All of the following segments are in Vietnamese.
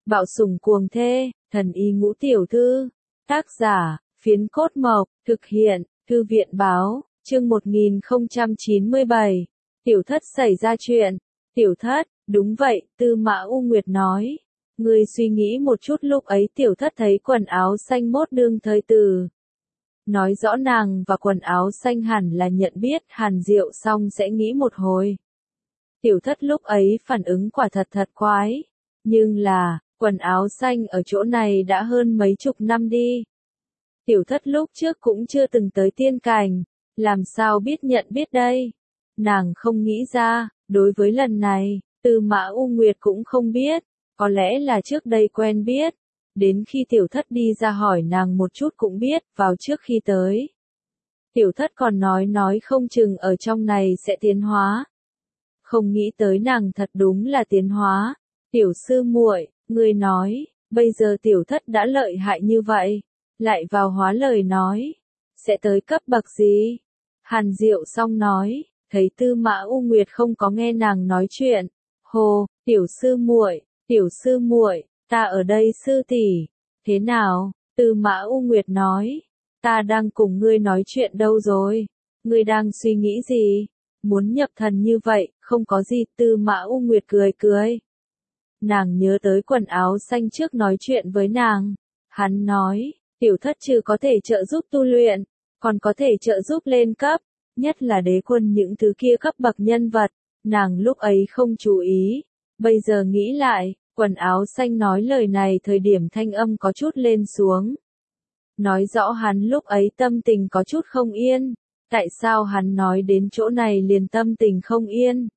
Bạo sủng cuồng thê, thần y ngũ tiểu thư. Tác giả, Phiến Cốt Mộc, thực hiện, Thư viện báo, chương 1097. Tiểu thất xảy ra chuyện. Tiểu thất, đúng vậy, Tư Mã U Nguyệt nói. Ngươi suy nghĩ một chút, lúc ấy tiểu thất thấy quần áo xanh mốt đương thời tử. Nói rõ nàng và quần áo xanh hẳn là nhận biết. Hàn Diệu xong sẽ nghĩ một hồi. Tiểu thất lúc ấy phản ứng quả thật quái. Nhưng là, quần áo xanh ở chỗ này đã hơn mấy chục năm đi. Tiểu thất lúc trước cũng chưa từng tới tiên cảnh, làm sao biết nhận biết đây? Nàng không nghĩ ra, đối với lần này, Tư Mã U Nguyệt cũng không biết, có lẽ là trước đây quen biết. Đến khi tiểu thất đi ra hỏi nàng một chút cũng biết, vào trước khi tới. Tiểu thất còn nói không chừng ở trong này sẽ tiến hóa. Không nghĩ tới nàng thật đúng là tiến hóa. Tiểu sư muội, ngươi nói, bây giờ tiểu thất đã lợi hại như vậy, lại vào hóa lời nói, sẽ tới cấp bậc gì? Hàn Diệu xong nói, thấy Tư Mã U Nguyệt không có nghe nàng nói chuyện. Hồ, tiểu sư muội, ta ở đây sư tỷ. Thế nào? Tư Mã U Nguyệt nói, ta đang cùng ngươi nói chuyện đâu rồi? Ngươi đang suy nghĩ gì? Muốn nhập thần như vậy, không có gì. Tư Mã U Nguyệt cười. Nàng nhớ tới quần áo xanh trước nói chuyện với nàng. Hắn nói, tiểu thất trừ có thể trợ giúp tu luyện, còn có thể trợ giúp lên cấp, nhất là đế quân những thứ kia cấp bậc nhân vật. Nàng lúc ấy không chú ý, bây giờ nghĩ lại, quần áo xanh nói lời này thời điểm thanh âm có chút lên xuống. Nói rõ hắn lúc ấy tâm tình có chút không yên. Tại sao hắn nói đến chỗ này liền tâm tình không yên?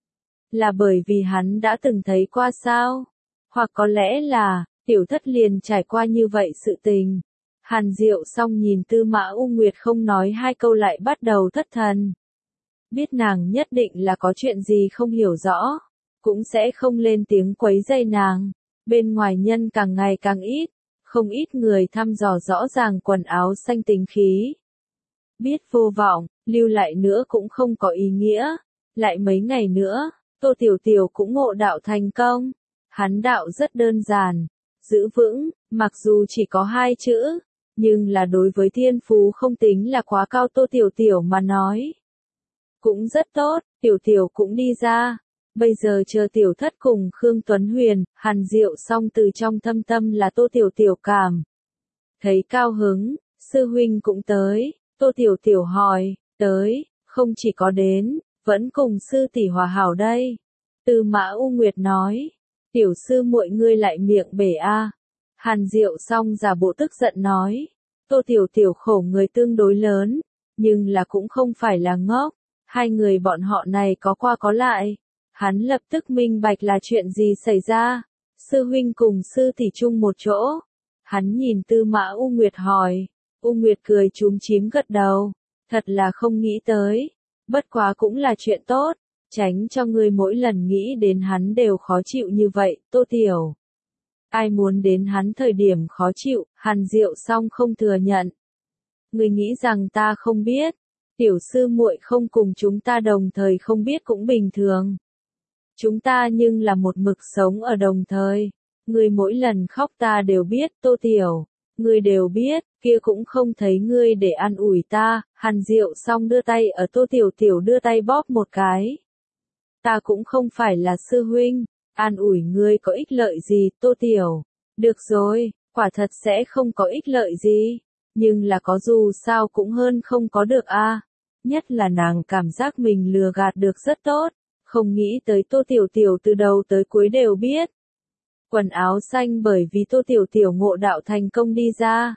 Là bởi vì hắn đã từng thấy qua sao? Hoặc có lẽ là, tiểu thất liền trải qua như vậy sự tình. Hàn Diệu xong nhìn Tư Mã U Nguyệt không nói hai câu lại bắt đầu thất thần. Biết nàng nhất định là có chuyện gì không hiểu rõ, cũng sẽ không lên tiếng quấy rầy nàng. Bên ngoài nhân càng ngày càng ít, không ít người thăm dò rõ ràng quần áo xanh tính khí. Biết vô vọng, lưu lại nữa cũng không có ý nghĩa. Lại mấy ngày nữa, Tô Tiểu Tiểu cũng ngộ đạo thành công. Hắn đạo rất đơn giản, giữ vững, mặc dù chỉ có 2 chữ, nhưng là đối với thiên phú không tính là quá cao Tô Tiểu Tiểu mà nói. Cũng rất tốt, Tiểu Tiểu cũng đi ra. Bây giờ chờ tiểu thất cùng Khương Tuấn Huyền, Hàn Diệu xong từ trong thâm tâm là Tô Tiểu Tiểu cảm. Thấy cao hứng, sư huynh cũng tới. Tô Tiểu Tiểu hỏi, tới, không chỉ có đến, vẫn cùng sư tỷ hòa hảo đây. Tư Mã U Nguyệt nói, tiểu sư muội ngươi lại miệng bể a. Hàn Diệu xong giả bộ tức giận nói, Tô Tiểu Tiểu khổ người tương đối lớn, nhưng là cũng không phải là ngốc. Hai người bọn họ này có qua có lại. Hắn lập tức minh bạch là chuyện gì xảy ra. Sư huynh cùng sư tỷ chung một chỗ. Hắn nhìn Tư Mã U Nguyệt hỏi. U Nguyệt cười chúm chím gật đầu. Thật là không nghĩ tới. Bất quá cũng là chuyện tốt. Tránh cho ngươi mỗi lần nghĩ đến hắn đều khó chịu như vậy, Tô Tiểu. Ai muốn đến hắn thời điểm khó chịu, Hàn Diệu xong không thừa nhận. Ngươi nghĩ rằng ta không biết. Tiểu sư muội không cùng chúng ta đồng thời không biết cũng bình thường. Chúng ta nhưng là một mực sống ở đồng thời. Ngươi mỗi lần khóc ta đều biết, Tô Tiểu. Ngươi đều biết, kia cũng không thấy ngươi để an ủi ta. Hàn Diệu xong đưa tay ở Tô Tiểu Tiểu đưa tay bóp một cái. Ta cũng không phải là sư huynh, an ủi ngươi có ích lợi gì, Tô Tiểu. Được rồi, quả thật sẽ không có ích lợi gì, nhưng là có dù sao cũng hơn không có được a. Nhất là nàng cảm giác mình lừa gạt được rất tốt, không nghĩ tới Tô Tiểu Tiểu từ đầu tới cuối đều biết. Quần áo xanh bởi vì Tô Tiểu Tiểu ngộ đạo thành công đi ra.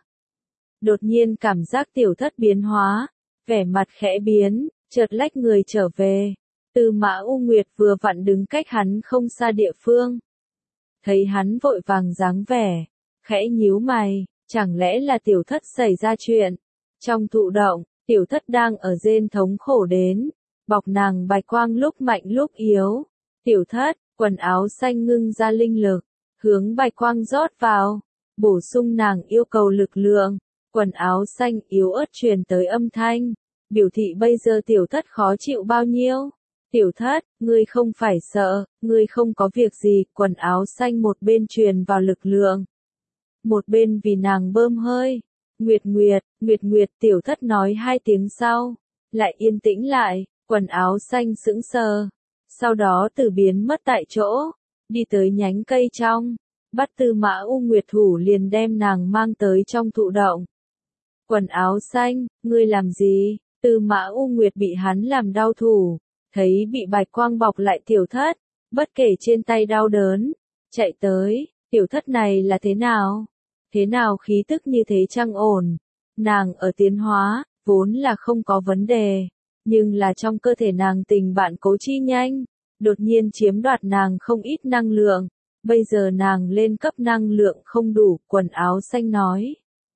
Đột nhiên cảm giác tiểu thất biến hóa, vẻ mặt khẽ biến, chợt lách người trở về. Tư Mã U Nguyệt vừa vặn đứng cách hắn không xa địa phương. Thấy hắn vội vàng dáng vẻ, khẽ nhíu mày, chẳng lẽ là tiểu thất xảy ra chuyện. Trong thụ động, tiểu thất đang ở rên thống khổ đến, bọc nàng bạch quang lúc mạnh lúc yếu. Tiểu thất, quần áo xanh ngưng ra linh lực, hướng bạch quang rót vào, bổ sung nàng yêu cầu lực lượng. Quần áo xanh yếu ớt truyền tới âm thanh, biểu thị bây giờ tiểu thất khó chịu bao nhiêu. Tiểu thất, ngươi không phải sợ, ngươi không có việc gì, quần áo xanh một bên truyền vào lực lượng. Một bên vì nàng bơm hơi. Nguyệt Nguyệt, Nguyệt Nguyệt, tiểu thất nói 2 tiếng sau. Lại yên tĩnh lại, quần áo xanh sững sờ. Sau đó từ biến mất tại chỗ, đi tới nhánh cây trong. Bắt Tư Mã U Nguyệt thủ liền đem nàng mang tới trong thụ động. Quần áo xanh, ngươi làm gì? Tư Mã U Nguyệt bị hắn làm đau thủ. Thấy bị bạch quang bọc lại tiểu thất, bất kể trên tay đau đớn, chạy tới, tiểu thất này là thế nào? Thế nào khí tức như thế chẳng ổn? Nàng ở tiến hóa, vốn là không có vấn đề, nhưng là trong cơ thể nàng tình bạn cố chi nhanh, đột nhiên chiếm đoạt nàng không ít năng lượng, bây giờ nàng lên cấp năng lượng không đủ, quần áo xanh nói.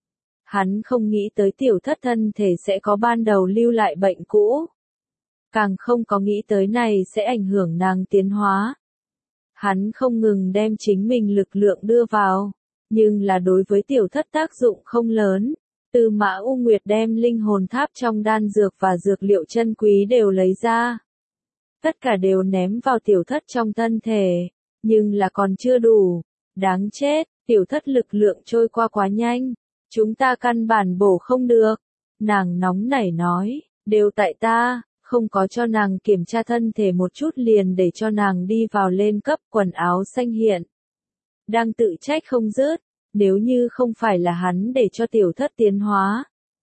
Hắn không nghĩ tới tiểu thất thân thể sẽ có ban đầu lưu lại bệnh cũ. Càng không có nghĩ tới này sẽ ảnh hưởng nàng tiến hóa. Hắn không ngừng đem chính mình lực lượng đưa vào, nhưng là đối với tiểu thất tác dụng không lớn. Tư Mã U Nguyệt đem linh hồn tháp trong đan dược và dược liệu chân quý đều lấy ra. Tất cả đều ném vào tiểu thất trong thân thể, nhưng là còn chưa đủ. Đáng chết, tiểu thất lực lượng trôi qua quá nhanh. Chúng ta căn bản bổ không được. Nàng nóng nảy nói, đều tại ta. Không có cho nàng kiểm tra thân thể một chút liền để cho nàng đi vào lên cấp, quần áo xanh hiện. Đang tự trách không dứt, nếu như không phải là hắn để cho tiểu thất tiến hóa,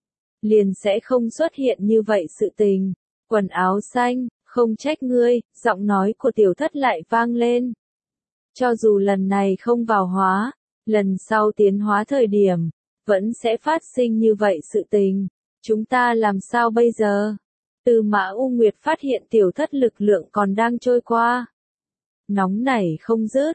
liền sẽ không xuất hiện như vậy sự tình. Quần áo xanh, không trách ngươi, giọng nói của tiểu thất lại vang lên. Cho dù lần này không vào hóa, lần sau tiến hóa thời điểm, vẫn sẽ phát sinh như vậy sự tình. Chúng ta làm sao bây giờ? Tư Mã U Nguyệt phát hiện tiểu thất lực lượng còn đang trôi qua. Nóng nảy không dứt,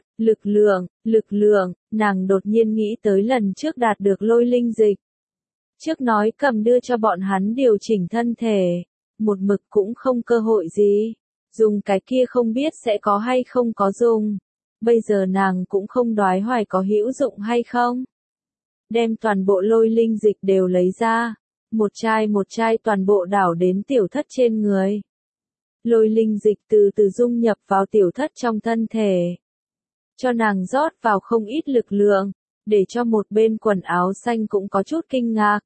lực lượng, nàng đột nhiên nghĩ tới lần trước đạt được lôi linh dịch. Trước nói cầm đưa cho bọn hắn điều chỉnh thân thể, một mực cũng không cơ hội gì. Dùng cái kia không biết sẽ có hay không có dùng. Bây giờ nàng cũng không đoái hoài có hữu dụng hay không. Đem toàn bộ lôi linh dịch đều lấy ra. Một chai toàn bộ đảo đến tiểu thất trên người. Lôi linh dịch từ từ dung nhập vào tiểu thất trong thân thể. Cho nàng rót vào không ít lực lượng, để cho một bên quần áo xanh cũng có chút kinh ngạc.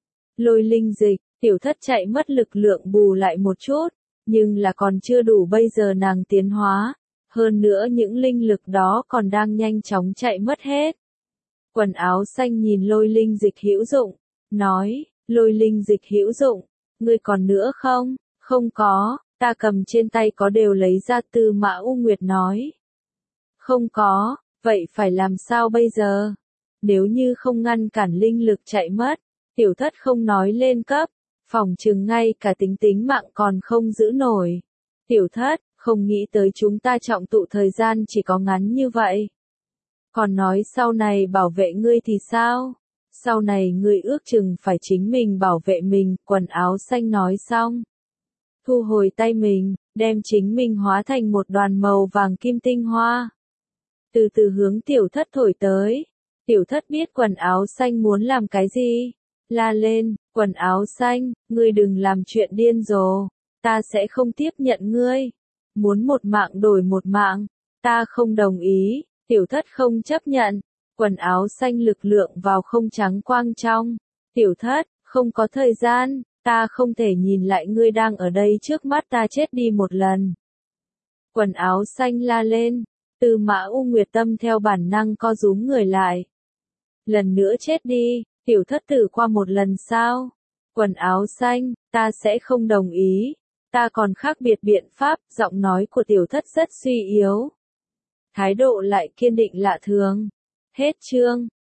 Lôi linh dịch, tiểu thất chạy mất lực lượng bù lại một chút, nhưng là còn chưa đủ, bây giờ nàng tiến hóa. Hơn nữa những linh lực đó còn đang nhanh chóng chạy mất hết. Quần áo xanh nhìn lôi linh dịch hữu dụng, nói. Lôi linh dịch hữu dụng, ngươi còn nữa không? Không có, ta cầm trên tay có đều lấy ra. Tư Mã U Nguyệt nói. Không có, vậy phải làm sao bây giờ? Nếu như không ngăn cản linh lực chạy mất, tiểu thất không nói lên cấp, phòng chừng ngay cả tính mạng còn không giữ nổi. Tiểu thất, không nghĩ tới chúng ta trọng tụ thời gian chỉ có ngắn như vậy. Còn nói sau này bảo vệ ngươi thì sao? Sau này ngươi ước chừng phải chính mình bảo vệ mình, quần áo xanh nói xong. Thu hồi tay mình, đem chính mình hóa thành một đoàn màu vàng kim tinh hoa. Từ từ hướng tiểu thất thổi tới. Tiểu thất biết quần áo xanh muốn làm cái gì. La lên, quần áo xanh, ngươi đừng làm chuyện điên rồ. Ta sẽ không tiếp nhận ngươi. Muốn một mạng đổi một mạng. Ta không đồng ý. Tiểu thất không chấp nhận. Quần áo xanh lực lượng vào không trắng quang trong. Tiểu thất, không có thời gian, ta không thể nhìn lại ngươi đang ở đây trước mắt ta chết đi một lần. Quần áo xanh la lên. Tư Mã U Nguyệt tâm theo bản năng co rúm người lại. Lần nữa chết đi, tiểu thất tử qua một lần sao? Quần áo xanh, ta sẽ không đồng ý. Ta còn khác biệt biện pháp, giọng nói của tiểu thất rất suy yếu. Thái độ lại kiên định lạ thường. Hết chương.